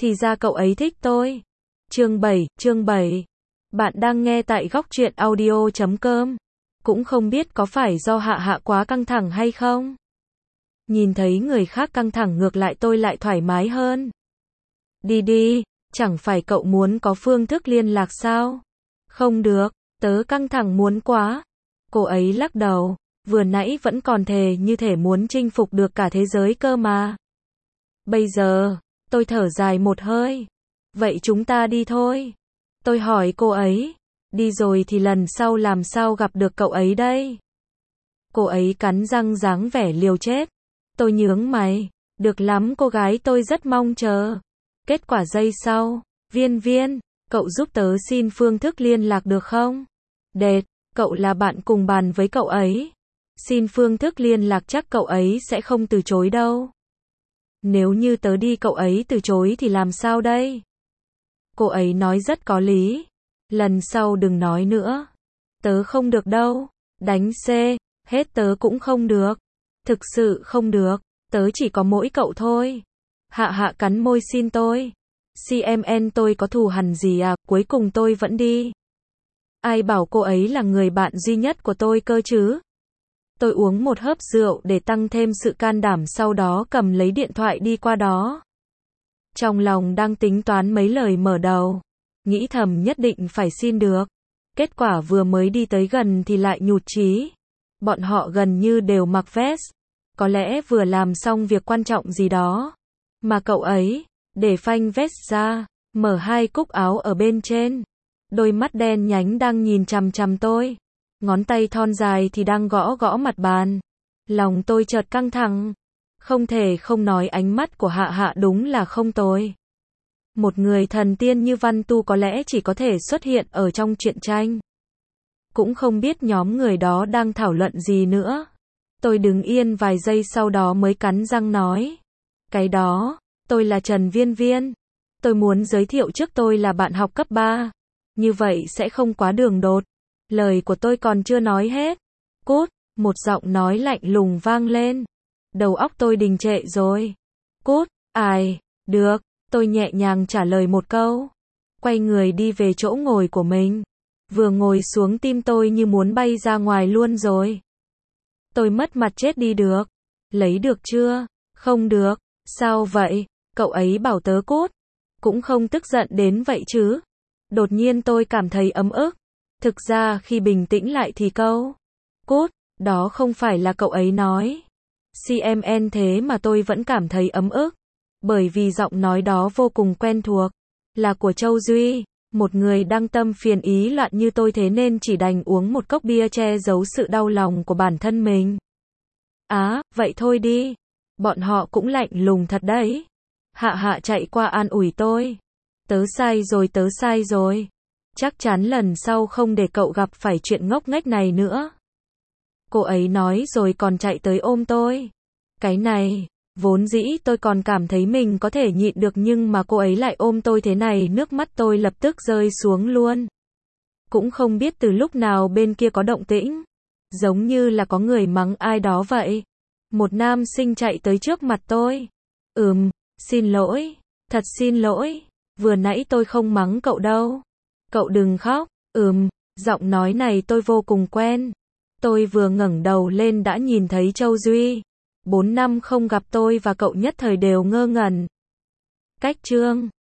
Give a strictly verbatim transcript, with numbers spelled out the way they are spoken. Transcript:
Thì ra cậu ấy thích tôi. Chương bảy, chương bảy. Bạn đang nghe tại góc truyện audio chấm com. Cũng không biết có phải do Hạ Hạ quá căng thẳng hay không? Nhìn thấy người khác căng thẳng ngược lại tôi lại thoải mái hơn. Đi đi, chẳng phải cậu muốn có phương thức liên lạc sao? Không được, tớ căng thẳng muốn quá. Cô ấy lắc đầu, vừa nãy vẫn còn thề như thể muốn chinh phục được cả thế giới cơ mà. Bây giờ, tôi thở dài một hơi. Vậy chúng ta đi thôi. Tôi hỏi cô ấy, đi rồi thì lần sau làm sao gặp được cậu ấy đây? Cô ấy cắn răng dáng vẻ liều chết. Tôi nhướng mày, được lắm cô gái tôi rất mong chờ. Kết quả giây sau, Viên Viên, cậu giúp tớ xin phương thức liên lạc được không? Đệt, cậu là bạn cùng bàn với cậu ấy. Xin phương thức liên lạc chắc cậu ấy sẽ không từ chối đâu. Nếu như tớ đi cậu ấy từ chối thì làm sao đây? Cô ấy nói rất có lý. Lần sau đừng nói nữa. Tớ không được đâu. Đánh C, hết tớ cũng không được. Thực sự không được, tớ chỉ có mỗi cậu thôi. Hạ Hạ cắn môi xin tôi. xê em en tôi có thù hằn gì à, cuối cùng tôi vẫn đi. Ai bảo cô ấy là người bạn duy nhất của tôi cơ chứ? Tôi uống một hớp rượu để tăng thêm sự can đảm sau đó cầm lấy điện thoại đi qua đó. Trong lòng đang tính toán mấy lời mở đầu. Nghĩ thầm nhất định phải xin được. Kết quả vừa mới đi tới gần thì lại nhụt chí. Bọn họ gần như đều mặc vest. Có lẽ vừa làm xong việc quan trọng gì đó. Mà cậu ấy, để phanh vest ra, mở hai cúc áo ở bên trên. Đôi mắt đen nhánh đang nhìn chằm chằm tôi. Ngón tay thon dài thì đang gõ gõ mặt bàn. Lòng tôi chợt căng thẳng. Không thể không nói ánh mắt của Hạ Hạ đúng là không tồi. Một người thần tiên như Văn Tu có lẽ chỉ có thể xuất hiện ở trong truyện tranh. Cũng không biết nhóm người đó đang thảo luận gì nữa. Tôi đứng yên vài giây sau đó mới cắn răng nói. Cái đó, tôi là Trần Viên Viên. Tôi muốn giới thiệu trước tôi là bạn học cấp ba. Như vậy sẽ không quá đường đột. Lời của tôi còn chưa nói hết. Cút, một giọng nói lạnh lùng vang lên. Đầu óc tôi đình trệ rồi. Cút, ai, được, tôi nhẹ nhàng trả lời một câu. Quay người đi về chỗ ngồi của mình. Vừa ngồi xuống tim tôi như muốn bay ra ngoài luôn rồi. Tôi mất mặt chết đi được. Lấy được chưa? Không được. Sao vậy? Cậu ấy bảo tớ cút. Cũng không tức giận đến vậy chứ. Đột nhiên tôi cảm thấy ấm ức. Thực ra khi bình tĩnh lại thì câu cút, đó không phải là cậu ấy nói. xê em en thế mà tôi vẫn cảm thấy ấm ức. Bởi vì giọng nói đó vô cùng quen thuộc. Là của Châu Duy. Một người đang tâm phiền ý loạn như tôi thế nên chỉ đành uống một cốc bia che giấu sự đau lòng của bản thân mình. Á, vậy thôi đi. Bọn họ cũng lạnh lùng thật đấy. Hạ Hạ chạy qua an ủi tôi. Tớ sai rồi tớ sai rồi. Chắc chắn lần sau không để cậu gặp phải chuyện ngốc nghếch này nữa. Cô ấy nói rồi còn chạy tới ôm tôi. Cái này, vốn dĩ tôi còn cảm thấy mình có thể nhịn được nhưng mà cô ấy lại ôm tôi thế này nước mắt tôi lập tức rơi xuống luôn. Cũng không biết từ lúc nào bên kia có động tĩnh. Giống như là có người mắng ai đó vậy. Một nam sinh chạy tới trước mặt tôi. Ừm, xin lỗi, thật xin lỗi, vừa nãy tôi không mắng cậu đâu. Cậu đừng khóc, ừm, giọng nói này tôi vô cùng quen. Tôi vừa ngẩng đầu lên đã nhìn thấy Châu Duy. Bốn năm không gặp tôi và cậu nhất thời đều ngơ ngẩn. Cách chương